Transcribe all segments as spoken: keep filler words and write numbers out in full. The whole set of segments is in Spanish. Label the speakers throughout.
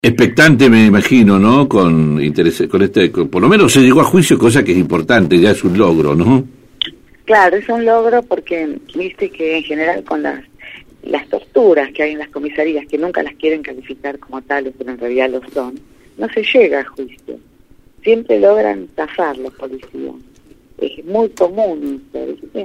Speaker 1: Expectante, me imagino, ¿no? Con interés, con este, con, por lo menos se llegó a juicio, cosa que es importante, ya es un logro, ¿no?
Speaker 2: Claro, es un logro porque viste que en general con las las torturas que hay en las comisarías, que nunca las quieren calificar como tales, pero en realidad lo son, no se llega a juicio. Siempre logran zafar los policías. Es muy común esto, ¿viste?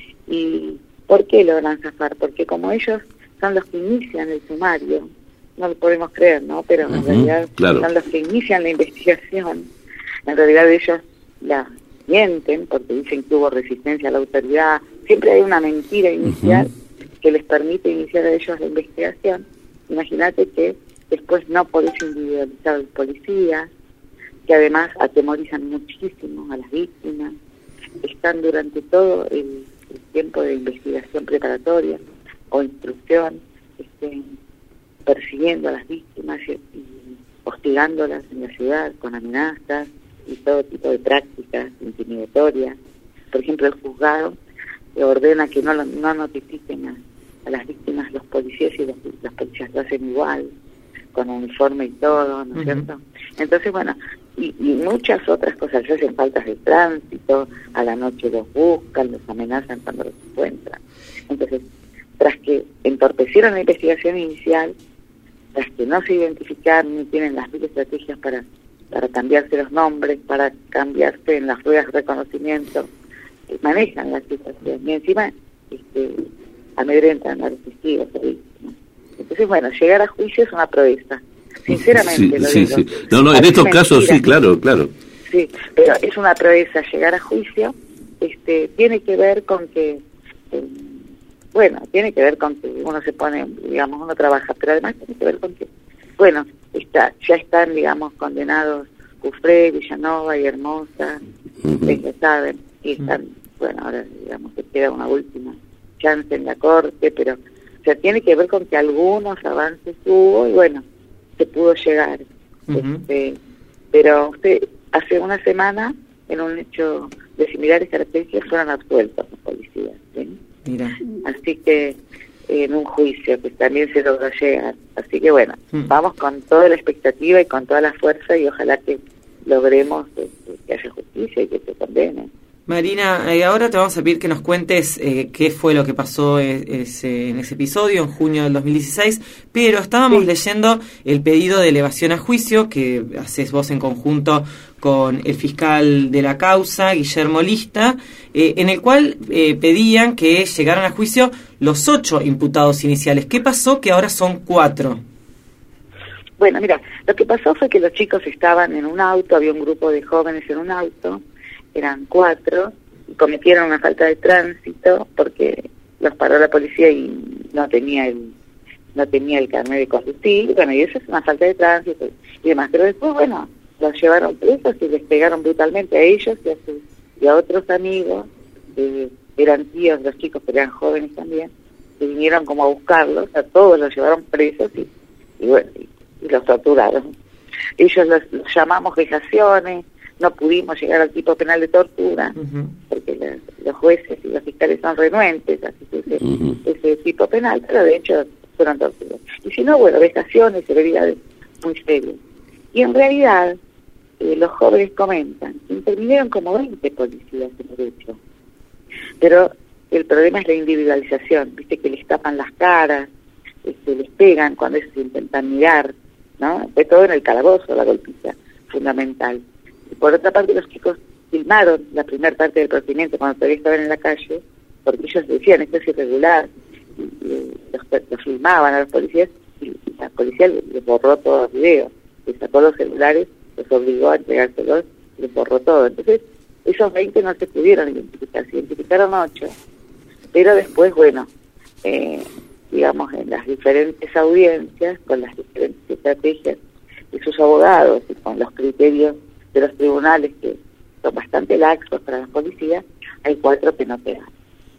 Speaker 2: ¿Y por qué logran zafar? Porque como ellos son los que inician el sumario, no lo podemos creer, ¿no? Pero en uh-huh, realidad claro. son los que inician la investigación. En realidad ellos la mienten porque dicen que hubo resistencia a la autoridad. Siempre hay una mentira inicial uh-huh. que les permite iniciar a ellos la investigación. Imagínate que después no podés individualizar a los policías, que además atemorizan muchísimo a las víctimas. Están durante todo el, el tiempo de investigación preparatoria o instrucción, este, persiguiendo a las víctimas y, y hostigándolas en la ciudad con amenazas y todo tipo de prácticas intimidatorias. Por ejemplo, el juzgado le ordena que no, no notifiquen a, a las víctimas los policías y los, los policías lo hacen igual, con uniforme y todo, ¿no es uh-huh. cierto? Entonces, bueno, y, y muchas otras cosas, se hacen faltas de tránsito, a la noche los buscan, los amenazan cuando los encuentran. Entonces, tras que entorpecieron la investigación inicial, tras que no se identificaron ni tienen las mil estrategias para, para cambiarse los nombres, para cambiarse en las ruedas de reconocimiento, eh, manejan la situación y encima este, amedrentan a los testigos. Entonces, bueno, llegar a juicio es una proeza. Sinceramente,
Speaker 1: sí,
Speaker 2: lo
Speaker 1: sí,
Speaker 2: digo.
Speaker 1: Sí. No, no, en estos mentira. casos sí, claro, claro.
Speaker 2: Sí, pero es una proeza llegar a juicio. Este, tiene que ver con que, eh, bueno, tiene que ver con que uno se pone, digamos, uno trabaja, pero además tiene que ver con que, bueno, está, ya están, digamos, condenados Cufré, Villanova y Hermosa, uh-huh. ya saben, y están, uh-huh. bueno, ahora, digamos, que queda una última chance en la corte, pero, o sea, tiene que ver con que algunos avances hubo y, bueno, se pudo llegar. Uh-huh. Este, pero usted, hace una semana, en un hecho de similares características, fueron absueltos los policías, ¿sí?
Speaker 3: Mira.
Speaker 2: Así que en un juicio que también se logró llegar. Así que bueno, mm. vamos con toda la expectativa y con toda la fuerza y ojalá que logremos eh, que haya justicia y que se condene.
Speaker 3: Marina, eh, ahora te vamos a pedir que nos cuentes eh, qué fue lo que pasó ese, en ese episodio en junio del dos mil dieciséis, pero estábamos sí. leyendo el pedido de elevación a juicio que haces vos en conjunto con el fiscal de la causa, Guillermo Lista, eh, en el cual eh, pedían que llegaran a juicio los ocho imputados iniciales. ¿Qué pasó que ahora son cuatro?
Speaker 2: Bueno, mira, lo que pasó fue que los chicos estaban en un auto, había un grupo de jóvenes en un auto, eran cuatro, y cometieron una falta de tránsito porque los paró la policía y no tenía el no tenía el carnet de conducir, bueno, y eso es una falta de tránsito y demás, pero después, bueno, los llevaron presos y les pegaron brutalmente a ellos y a, sus, y a otros amigos, que eran tíos los chicos, pero eran jóvenes también, que vinieron como a buscarlos, a todos los llevaron presos y, y bueno, y, y los torturaron. Ellos los, los llamamos vejaciones, no pudimos llegar al tipo penal de tortura, uh-huh. porque la, los jueces y los fiscales son renuentes a ese, uh-huh. ese tipo penal, pero de hecho fueron torturas. Y si no, bueno, vejaciones, severidades muy serias. Y en realidad, eh, los jóvenes comentan, intervinieron como veinte policías en el hecho. Pero el problema es la individualización, viste que les tapan las caras, este, les pegan cuando se intentan mirar, ¿no? De todo en el calabozo, la golpiza, fundamental. Y por otra parte, los chicos filmaron la primera parte del procedimiento cuando todavía estaban en la calle, porque ellos decían, esto es irregular, y, y los, los filmaban a los policías, y, y la policía les, les borró todos los videos, les sacó los celulares, los obligó a entregárselos, les borró todo. Entonces, esos veinte no se pudieron identificar, se identificaron ocho, pero después, bueno, eh, digamos, en las diferentes audiencias, con las diferentes estrategias de sus abogados y con los criterios de los tribunales que son bastante laxos para las policías, hay cuatro que no quedan.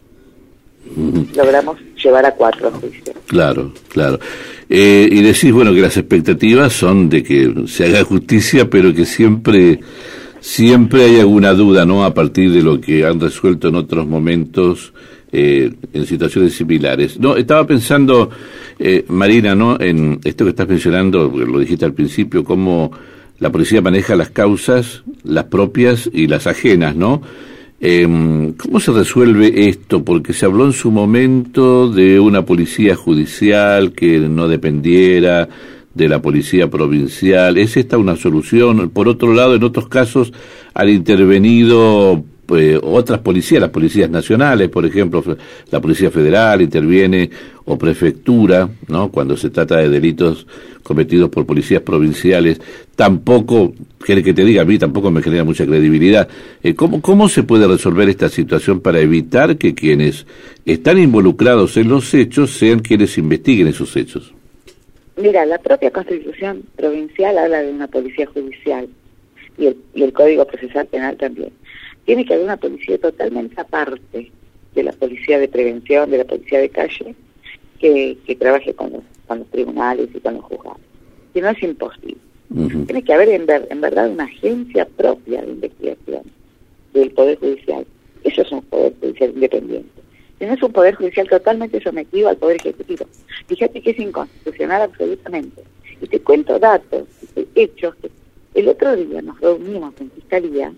Speaker 2: Logramos llevar a cuatro a juicio.
Speaker 1: Claro, claro. Eh, y decís, bueno, que las expectativas son de que se haga justicia, pero que siempre siempre hay alguna duda, ¿no? A partir de lo que han resuelto en otros momentos, eh, en situaciones similares. No, estaba pensando Eh, Marina, ¿no? En esto que estás mencionando, lo dijiste al principio, cómo la policía maneja las causas, las propias y las ajenas, ¿no? Eh, ¿Cómo se resuelve esto? Porque se habló en su momento de una policía judicial que no dependiera de la policía provincial. ¿Es esta una solución? Por otro lado, en otros casos han intervenido pues, otras policías, las policías nacionales, por ejemplo, la Policía Federal interviene, o prefectura, ¿no? Cuando se trata de delitos cometidos por policías provinciales. Tampoco, quiere que te diga, a mí tampoco me genera mucha credibilidad. Eh, ¿cómo, ¿Cómo se puede resolver esta situación para evitar que quienes están involucrados en los hechos sean quienes investiguen esos hechos?
Speaker 2: Mira, la propia Constitución provincial habla de una policía judicial y el, y el Código Procesal Penal también. Tiene que haber una policía totalmente aparte de la policía de prevención, de la policía de calle, que, que trabaje con los, con los tribunales y con los juzgados. Si no, es imposible. Uh-huh. Tiene que haber en, ver, en verdad una agencia propia de investigación del Poder Judicial. Eso es un Poder Judicial independiente. Si no, es un Poder Judicial totalmente sometido al Poder Ejecutivo. Fíjate que es inconstitucional absolutamente. Y te cuento datos, hechos, que el otro día nos reunimos en Fiscalía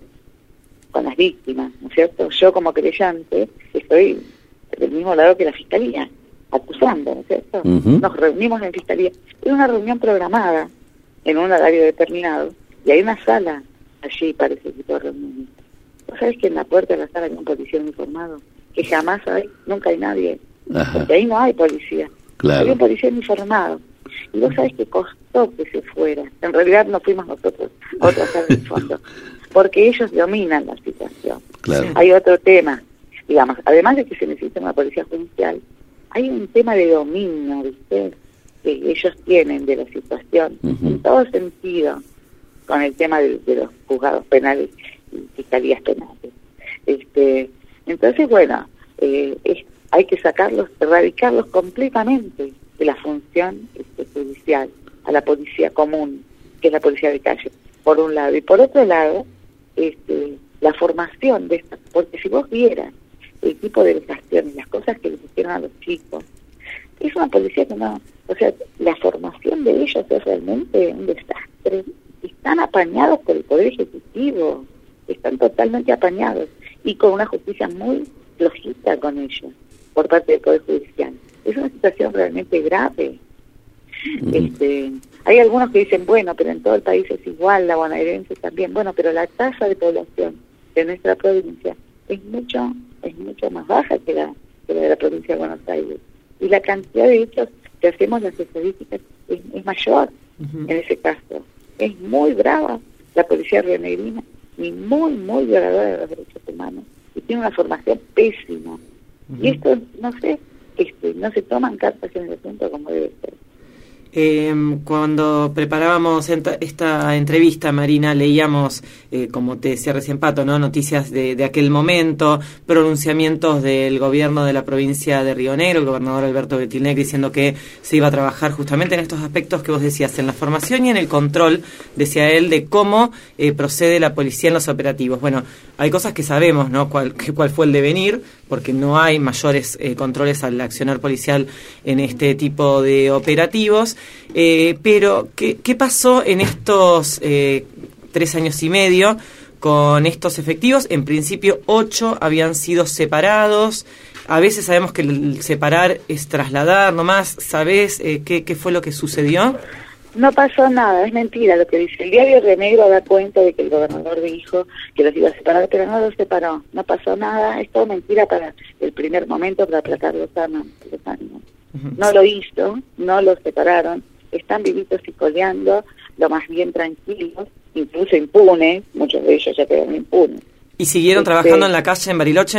Speaker 2: con las víctimas, ¿no es cierto? Yo como creyente estoy del mismo lado que la Fiscalía, acusando, ¿no es cierto? Uh-huh. Nos reunimos en Fiscalía. Es una reunión programada en un horario determinado y hay una sala allí para ese tipo de reuniones. ¿Vos sabés que en la puerta de la sala hay un policía uniformado? Que jamás hay, nunca hay nadie. Ajá. Porque ahí no hay policía. Claro. Hay un policía uniformado. Y vos sabés que costó que se fuera. En realidad no fuimos nosotros, otra sala de fondo. Porque ellos dominan la situación. Claro. Hay otro tema, digamos, además de que se necesita una policía judicial, hay un tema de dominio, ¿viste? Que ellos tienen de la situación, uh-huh. en todo sentido, con el tema de, de los juzgados penales y fiscalías penales. Este, entonces, bueno, eh, es, hay que sacarlos, erradicarlos completamente de la función este, judicial a la policía común, que es la policía de calle, por un lado. Y por otro lado, este, la formación de estas, porque si vos vieras el tipo de vejaciones, las cosas que les hicieron a los chicos, es una policía que no, o sea, la formación de ellos es realmente un desastre. Están apañados por el Poder Ejecutivo, están totalmente apañados, y con una justicia muy flojita con ellos, por parte del Poder Judicial. Es una situación realmente grave. Uh-huh. Este, hay algunos que dicen, bueno, pero en todo el país es igual, la bonaerense también. Bueno, pero la tasa de población de nuestra provincia es mucho es mucho más baja que la, que la de la provincia de Buenos Aires. Y la cantidad de hechos que hacemos las estadísticas es, es mayor uh-huh. en ese caso. Es muy brava la policía rionegrina y muy, muy violadora de los derechos humanos. Y tiene una formación pésima. Uh-huh. Y esto, no sé, este, no se toman cartas en el asunto como debe ser.
Speaker 3: Eh, cuando preparábamos ent- esta entrevista, Marina, leíamos, eh, como te decía recién Pato, ¿no? Noticias de, de aquel momento, pronunciamientos del gobierno de la provincia de Río Negro, el gobernador Alberto Betilnegri, diciendo que se iba a trabajar justamente en estos aspectos que vos decías, en la formación y en el control, decía él, de cómo eh, procede la policía en los operativos. Bueno, hay cosas que sabemos, ¿no? Cuál, que, cuál fue el devenir, porque no hay mayores eh, controles al accionar policial en este tipo de operativos. Eh, pero, ¿qué, ¿qué pasó en estos eh, tres años y medio con estos efectivos? En principio, ocho habían sido separados. A veces sabemos que el separar es trasladar nomás. ¿Sabés eh, qué, qué fue lo que sucedió?
Speaker 2: No pasó nada, es mentira lo que dice. El diario Río Negro da cuenta de que el gobernador dijo que los iba a separar, pero no los separó. No pasó nada, es todo mentira para el primer momento, para aplacar los ánimos. Los ánimos. Uh-huh. No lo hizo, no los separaron, están vivitos y coleando, lo más bien tranquilos, incluso impunes, muchos de ellos ya quedaron impunes.
Speaker 3: ¿Y siguieron este, trabajando en la calle en Bariloche?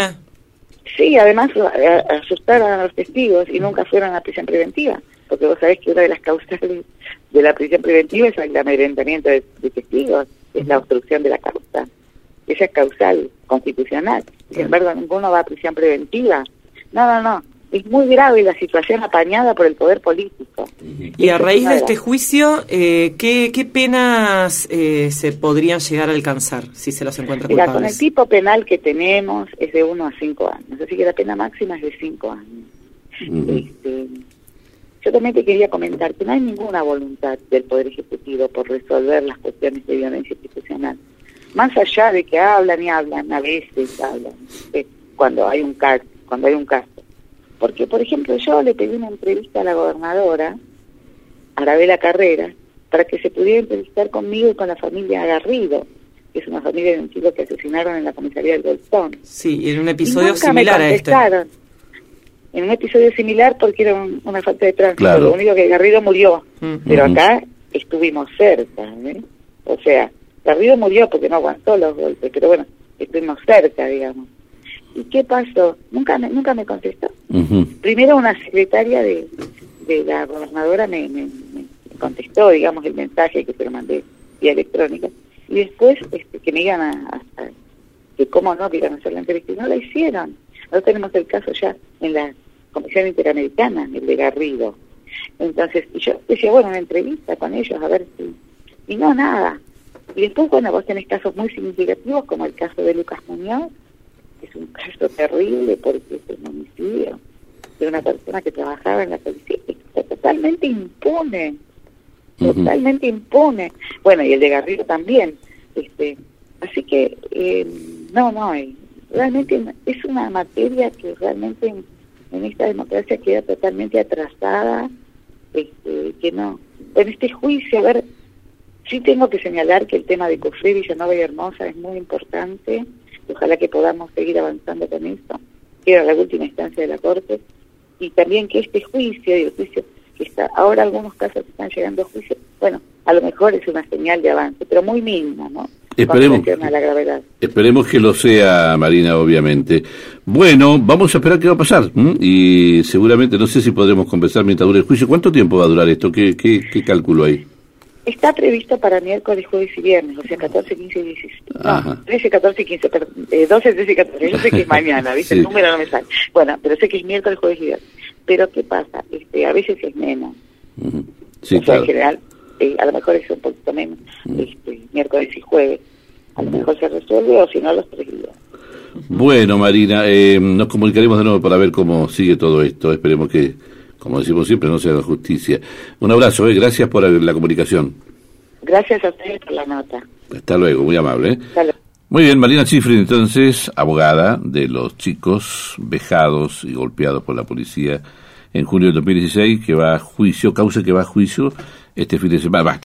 Speaker 2: Sí, además asustaron a los testigos y nunca fueron a prisión preventiva, porque vos sabés que una de las causales de la prisión preventiva es el amedrentamiento de, de testigos, es la obstrucción de la causa. Esa es causal constitucional. Sin embargo, ninguno va a prisión preventiva. No, no, no. Es muy grave la situación apañada por el poder político.
Speaker 3: Y a raíz de este juicio, eh, ¿qué, qué penas eh, se podrían llegar a alcanzar si se los encuentra culpables?
Speaker 2: Mira, con el tipo penal que tenemos es de uno a cinco años, así que la pena máxima es de cinco años. Uh-huh. Este, yo también te quería comentar que no hay ninguna voluntad del Poder Ejecutivo por resolver las cuestiones de violencia institucional. Más allá de que hablan y hablan, a veces hablan, eh, cuando hay un caso, cuando hay un caso. Porque, por ejemplo, yo le pedí una entrevista a la gobernadora, Arabela Carrera, para que se pudiera entrevistar conmigo y con la familia Garrido, que es una familia de un chico que asesinaron en la comisaría del Golstón.
Speaker 3: Sí, en un episodio similar a este.
Speaker 2: En un episodio similar porque era un, una falta de tránsito.
Speaker 1: Claro.
Speaker 2: Lo único que Garrido murió, uh-huh. pero acá estuvimos cerca, ¿eh? O sea, Garrido murió porque no aguantó los golpes, pero bueno, estuvimos cerca, digamos. ¿Y qué pasó? Nunca me, nunca me contestó. Uh-huh. Primero una secretaria de, de la gobernadora me, me, me contestó, digamos, el mensaje que se lo mandé vía electrónica. Y después este, que me iban a, a, a que cómo no, que iban a hacer la entrevista, y no la hicieron. Ahora tenemos el caso ya en la Comisión Interamericana, el de Garrido. Entonces, y yo decía, bueno, una entrevista con ellos, a ver si... Y no, nada. Y después, bueno, vos tenés casos muy significativos, como el caso de Lucas Muñoz, que es un caso terrible porque es un homicidio de una persona que trabajaba en la policía, que está totalmente impune, uh-huh. totalmente impune. Bueno, y el de Garrido también. este Así que, eh, no, no, eh, realmente es una materia que realmente en, en esta democracia queda totalmente atrasada, este, que no. En este juicio, a ver, sí tengo que señalar que el tema de Cufré, Villanova y Hermosa es muy importante, ojalá que podamos seguir avanzando con esto, que era la última instancia de la Corte, y también que este juicio, y el juicio que está, ahora algunos casos están llegando a juicio, bueno, a lo mejor es una señal de avance, pero muy mínima, ¿no?
Speaker 1: Esperemos,
Speaker 2: a la gravedad.
Speaker 1: Esperemos que lo sea, Marina, obviamente. Bueno, vamos a esperar qué va a pasar, ¿m? Y seguramente, no sé si podremos conversar mientras dure el juicio. ¿Cuánto tiempo va a durar esto? ¿Qué, qué, qué cálculo hay?
Speaker 2: Está previsto para miércoles, jueves y viernes, o sea, catorce, quince y dieciséis. No, trece, catorce y quince, perdón, eh, doce, trece y catorce. Yo sé que es mañana, ¿viste? Sí. El número no me sale. Bueno, pero sé que es miércoles, jueves y viernes. Pero, ¿qué pasa? Este, a veces es menos. Uh-huh. Sí, o sea, claro. En general, eh, a lo mejor es un poquito menos, uh-huh. este, miércoles y jueves. A lo mejor se resuelve, o si no, los tres días.
Speaker 1: Bueno, Marina, eh, nos comunicaremos de nuevo para ver cómo sigue todo esto. Esperemos que, como decimos siempre, no sea la justicia. Un abrazo, eh, gracias por la comunicación.
Speaker 2: Gracias a ustedes por la nota.
Speaker 1: Hasta luego, muy amable. ¿eh?
Speaker 2: Hasta luego.
Speaker 1: Muy bien, Marina Schifrin, entonces, abogada de los chicos vejados y golpeados por la policía en junio del dos mil dieciséis, que va a juicio, causa que va a juicio este fin de semana.